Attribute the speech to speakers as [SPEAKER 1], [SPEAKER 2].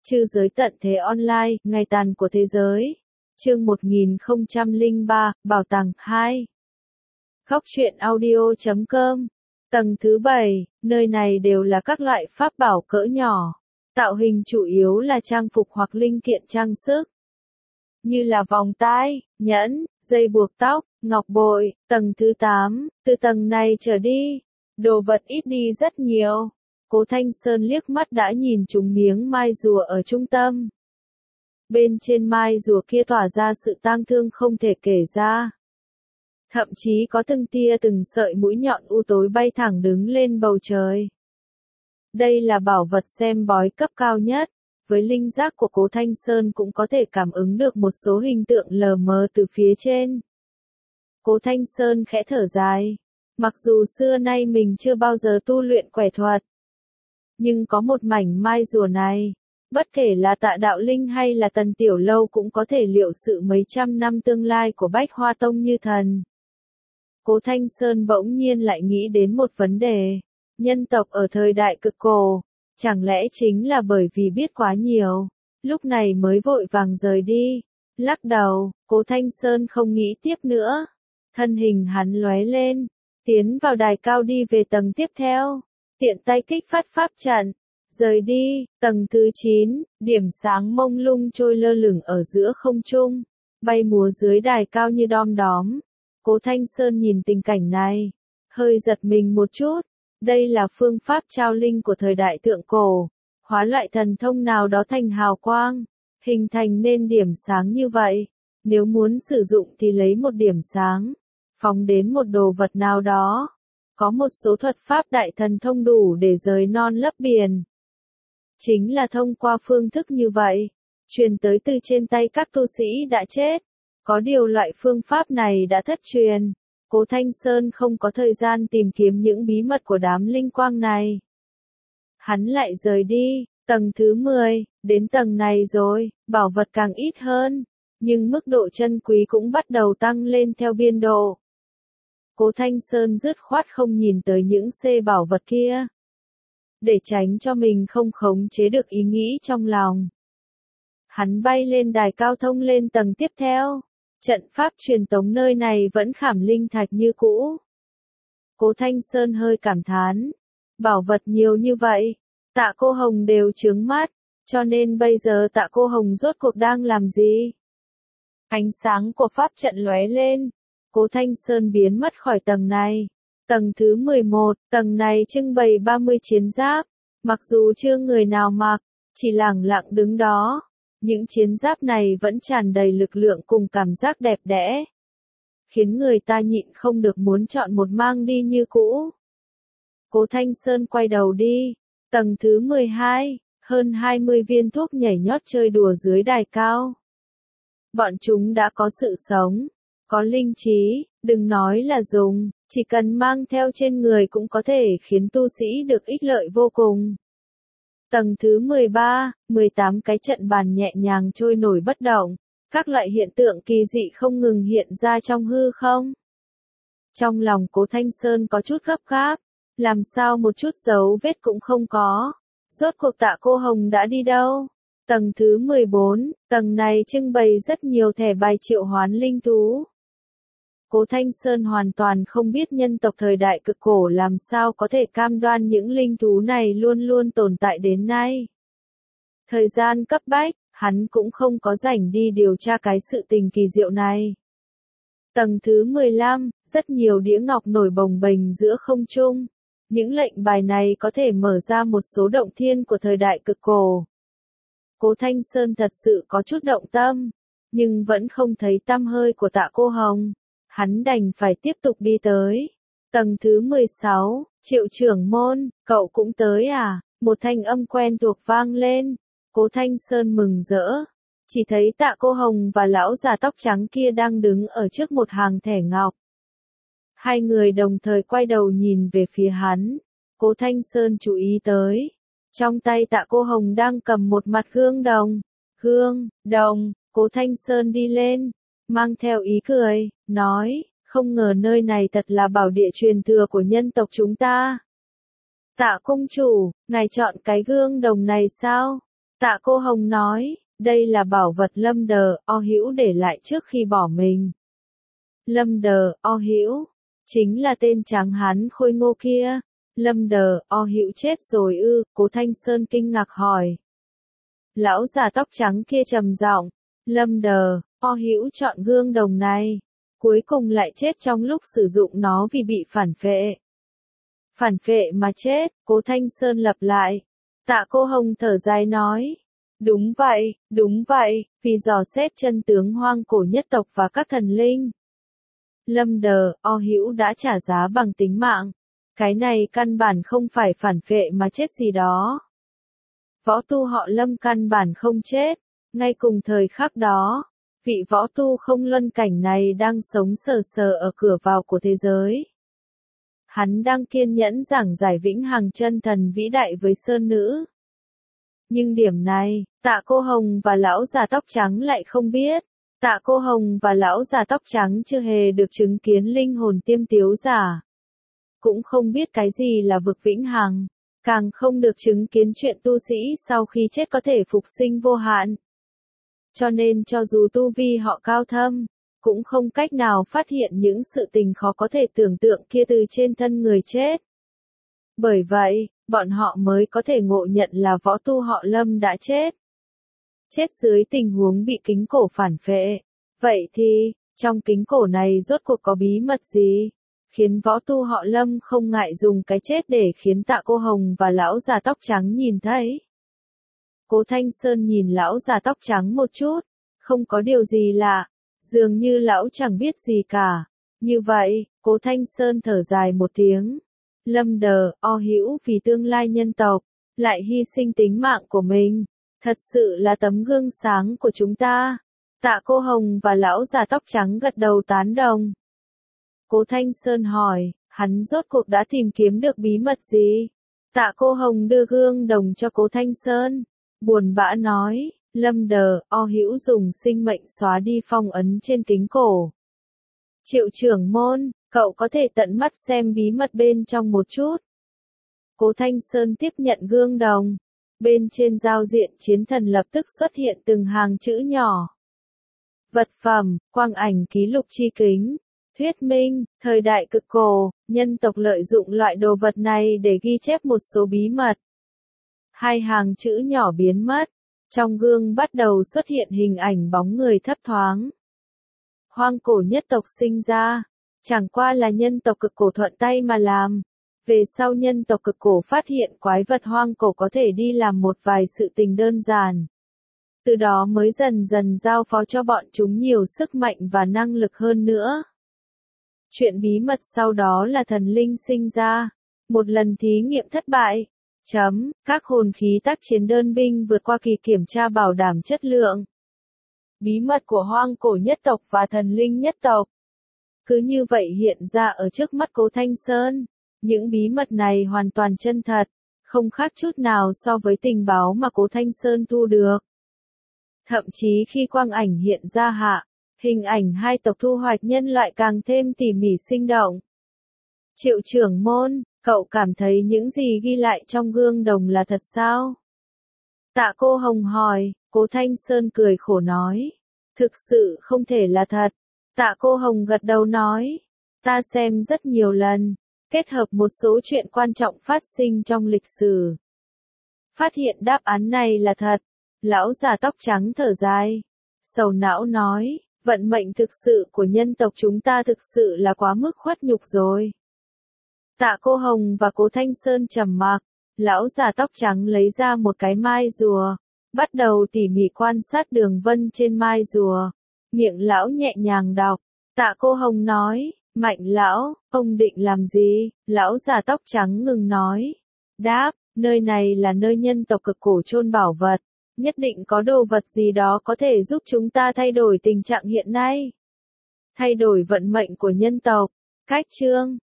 [SPEAKER 1] Trư giới tận thế online, ngày tàn của thế giới. Chương 1003, Bảo tàng 2. Góc truyện audio.com. Tầng thứ 7, nơi này đều là các loại pháp bảo cỡ nhỏ. Tạo hình chủ yếu là trang phục hoặc linh kiện trang sức. Như là vòng tai, nhẫn, dây buộc tóc, ngọc bội. Tầng thứ 8, từ tầng này trở đi, đồ vật ít đi rất nhiều. Cố Thanh Sơn liếc mắt đã nhìn trúng miếng mai rùa ở trung tâm. Bên trên mai rùa kia tỏa ra sự tang thương không thể kể ra. Thậm chí có từng tia từng sợi mũi nhọn u tối bay thẳng đứng lên bầu trời. Đây là bảo vật xem bói cấp cao nhất. Với linh giác của Cố Thanh Sơn cũng có thể cảm ứng được một số hình tượng lờ mờ từ phía trên. Cố Thanh Sơn khẽ thở dài. Mặc dù xưa nay mình chưa bao giờ tu luyện quẻ thuật, nhưng có một mảnh mai rùa này, bất kể là Tạ Đạo Linh hay là Tần Tiểu Lâu cũng có thể liệu sự mấy trăm năm tương lai của Bách Hoa Tông như thần. Cố Thanh Sơn bỗng nhiên lại nghĩ đến một vấn đề. Nhân tộc ở thời đại cực cổ, chẳng lẽ chính là bởi vì biết quá nhiều, lúc này mới vội vàng rời đi. Lắc đầu, Cố Thanh Sơn không nghĩ tiếp nữa. Thân hình hắn lóe lên, tiến vào đài cao đi về tầng tiếp theo. Tiện tay kích phát pháp trận, rời đi. Tầng thứ 9, điểm sáng mông lung trôi lơ lửng ở giữa không trung, bay múa dưới đài cao như đom đóm. Cố Thanh Sơn nhìn tình cảnh này, hơi giật mình một chút. Đây là phương pháp trao linh của thời đại thượng cổ, hóa loại thần thông nào đó thành hào quang, hình thành nên điểm sáng như vậy. Nếu muốn sử dụng thì lấy một điểm sáng, phóng đến một đồ vật nào đó. Có một số thuật pháp đại thần thông đủ để rời non lấp biển. Chính là thông qua phương thức như vậy, truyền tới từ trên tay các tu sĩ đã chết. Có điều loại phương pháp này đã thất truyền. Cố Thanh Sơn không có thời gian tìm kiếm những bí mật của đám linh quang này. Hắn lại rời đi. Tầng thứ 10, đến tầng này rồi, bảo vật càng ít hơn, nhưng mức độ chân quý cũng bắt đầu tăng lên theo biên độ. Cố Thanh Sơn dứt khoát không nhìn tới những bảo vật kia, để tránh cho mình không khống chế được ý nghĩ trong lòng. Hắn bay lên đài cao thông lên tầng tiếp theo. Trận pháp truyền tống nơi này vẫn khảm linh thạch như cũ. Cố Thanh Sơn hơi cảm thán. Bảo vật nhiều như vậy, Tạ Cô Hồng đều chướng mắt, cho nên bây giờ Tạ Cô Hồng rốt cuộc đang làm gì? Ánh sáng của pháp trận lóe lên. Cố Thanh Sơn biến mất khỏi tầng này. Tầng thứ 11, tầng này trưng bày 30 chiến giáp. Mặc dù chưa người nào mặc, chỉ lẳng lặng đứng đó. Những chiến giáp này vẫn tràn đầy lực lượng cùng cảm giác đẹp đẽ, khiến người ta nhịn không được muốn chọn một mang đi như cũ. Cố Thanh Sơn quay đầu đi. Tầng thứ 12, hơn 20 viên thuốc nhảy nhót chơi đùa dưới đài cao. Bọn chúng đã có sự sống, có linh trí, đừng nói là dùng, chỉ cần mang theo trên người cũng có thể khiến tu sĩ được ích lợi vô cùng. Tầng thứ 13, 18 cái trận bàn nhẹ nhàng trôi nổi bất động, các loại hiện tượng kỳ dị không ngừng hiện ra trong hư không. Trong lòng Cố Thanh Sơn có chút gấp gáp, làm sao một chút dấu vết cũng không có. Rốt cuộc Tạ Cô Hồng đã đi đâu? Tầng thứ 14, tầng này trưng bày rất nhiều thẻ bài triệu hoán linh thú. Cố Thanh Sơn hoàn toàn không biết nhân tộc thời đại cực cổ làm sao có thể cam đoan những linh thú này luôn luôn tồn tại đến nay. Thời gian cấp bách, hắn cũng không có rảnh đi điều tra cái sự tình kỳ diệu này. Tầng thứ 15, rất nhiều đĩa ngọc nổi bồng bềnh giữa không trung. Những lệnh bài này có thể mở ra một số động thiên của thời đại cực cổ. Cố Thanh Sơn thật sự có chút động tâm, nhưng vẫn không thấy tăm hơi của Tạ Cô Hồng. Hắn đành phải tiếp tục đi tới. Tầng thứ 16, Triệu trưởng môn, cậu cũng tới à? Một thanh âm quen thuộc vang lên. Cố Thanh Sơn mừng rỡ. Chỉ thấy Tạ Cô Hồng và lão già tóc trắng kia đang đứng ở trước một hàng thẻ ngọc. Hai người đồng thời quay đầu nhìn về phía hắn. Cố Thanh Sơn chú ý tới. Trong tay Tạ Cô Hồng đang cầm một mặt gương đồng. Gương, đồng, Cố Thanh Sơn đi lên, mang theo ý cười, nói, không ngờ nơi này thật là bảo địa truyền thừa của nhân tộc chúng ta. Tạ công chủ, ngài chọn cái gương đồng này sao? Tạ Cô Hồng nói, đây là bảo vật Lâm Đờ, O Hữu để lại trước khi bỏ mình. Lâm Đờ, O Hữu, chính là tên tráng hán khôi ngô kia. Lâm Đờ, O Hữu chết rồi ư? Cố Thanh Sơn kinh ngạc hỏi. Lão già tóc trắng kia trầm giọng, Lâm Đờ, O Hữu chọn gương đồng này, cuối cùng lại chết trong lúc sử dụng nó vì bị phản phệ. Phản phệ mà chết, Cố Thanh Sơn lặp lại. Tạ Cô Hồng thở dài nói. Đúng vậy, vì dò xét chân tướng hoang cổ nhất tộc và các thần linh. Lâm Đờ, O Hữu đã trả giá bằng tính mạng. Cái này căn bản không phải phản phệ mà chết gì đó. Võ tu họ Lâm căn bản không chết. Ngay cùng thời khắc đó, vị võ tu không luân cảnh này đang sống sờ sờ ở cửa vào của thế giới. Hắn đang kiên nhẫn giảng giải vĩnh hằng chân thần vĩ đại với Sơn Nữ. Nhưng điểm này, Tạ Cô Hồng và lão già tóc trắng lại không biết. Tạ Cô Hồng và lão già tóc trắng chưa hề được chứng kiến linh hồn tiêm tiếu giả. Cũng không biết cái gì là vực vĩnh hằng. Càng không được chứng kiến chuyện tu sĩ sau khi chết có thể phục sinh vô hạn. Cho nên cho dù tu vi họ cao thâm, cũng không cách nào phát hiện những sự tình khó có thể tưởng tượng kia từ trên thân người chết. Bởi vậy, bọn họ mới có thể ngộ nhận là võ tu họ Lâm đã chết. Chết dưới tình huống bị kính cổ phản phệ. Vậy thì, trong kính cổ này rốt cuộc có bí mật gì? Khiến võ tu họ Lâm không ngại dùng cái chết để khiến Tạ Cô Hồng và lão già tóc trắng nhìn thấy. Cố Thanh Sơn nhìn lão già tóc trắng một chút, không có điều gì lạ, dường như lão chẳng biết gì cả. Như vậy, Cố Thanh Sơn thở dài một tiếng. Lâm Đờ, O Hữu vì tương lai nhân tộc, lại hy sinh tính mạng của mình. Thật sự là tấm gương sáng của chúng ta. Tạ Cô Hồng và lão già tóc trắng gật đầu tán đồng. Cố Thanh Sơn hỏi, hắn rốt cuộc đã tìm kiếm được bí mật gì? Tạ Cô Hồng đưa gương đồng cho Cố Thanh Sơn. Buồn bã nói, Lâm Đờ, O Hữu dùng sinh mệnh xóa đi phong ấn trên kính cổ. Triệu trưởng môn, cậu có thể tận mắt xem bí mật bên trong một chút. Cố Thanh Sơn tiếp nhận gương đồng. Bên trên giao diện chiến thần lập tức xuất hiện từng hàng chữ nhỏ. Vật phẩm, quang ảnh ký lục chi kính. Thuyết minh, thời đại cực cổ, nhân tộc lợi dụng loại đồ vật này để ghi chép một số bí mật. Hai hàng chữ nhỏ biến mất. Trong gương bắt đầu xuất hiện hình ảnh bóng người thấp thoáng. Hoang cổ nhất tộc sinh ra, chẳng qua là nhân tộc cực cổ thuận tay mà làm. Về sau nhân tộc cực cổ phát hiện quái vật hoang cổ có thể đi làm một vài sự tình đơn giản. Từ đó mới dần dần giao phó cho bọn chúng nhiều sức mạnh và năng lực hơn nữa. Chuyện bí mật sau đó là thần linh sinh ra. Một lần thí nghiệm thất bại. Các hồn khí tác chiến đơn binh vượt qua kỳ kiểm tra bảo đảm chất lượng. Bí mật của hoang cổ nhất tộc và thần linh nhất tộc. Cứ như vậy hiện ra ở trước mắt Cố Thanh Sơn. Những bí mật này hoàn toàn chân thật, không khác chút nào so với tình báo mà Cố Thanh Sơn thu được. Thậm chí khi quang ảnh hiện ra hạ, hình ảnh hai tộc thu hoạch nhân loại càng thêm tỉ mỉ sinh động. Triệu trưởng môn, cậu cảm thấy những gì ghi lại trong gương đồng là thật sao? Tạ Cô Hồng hỏi, Cố Thanh Sơn cười khổ nói. Thực sự không thể là thật. Tạ Cô Hồng gật đầu nói. Ta xem rất nhiều lần, kết hợp một số chuyện quan trọng phát sinh trong lịch sử. Phát hiện đáp án này là thật. Lão già tóc trắng thở dài. Sầu não nói, vận mệnh thực sự của nhân tộc chúng ta thực sự là quá mức khuất nhục rồi. Tạ Cô Hồng và Cố Thanh Sơn trầm mặc. Lão già tóc trắng lấy ra một cái mai rùa, bắt đầu tỉ mỉ quan sát đường vân trên mai rùa. Miệng lão nhẹ nhàng đọc. Tạ Cô Hồng nói, Mạnh lão, ông định làm gì? Lão già tóc trắng ngừng nói. Đáp, nơi này là nơi nhân tộc cực cổ chôn bảo vật. Nhất định có đồ vật gì đó có thể giúp chúng ta thay đổi tình trạng hiện nay. Thay đổi vận mệnh của nhân tộc. Cách chương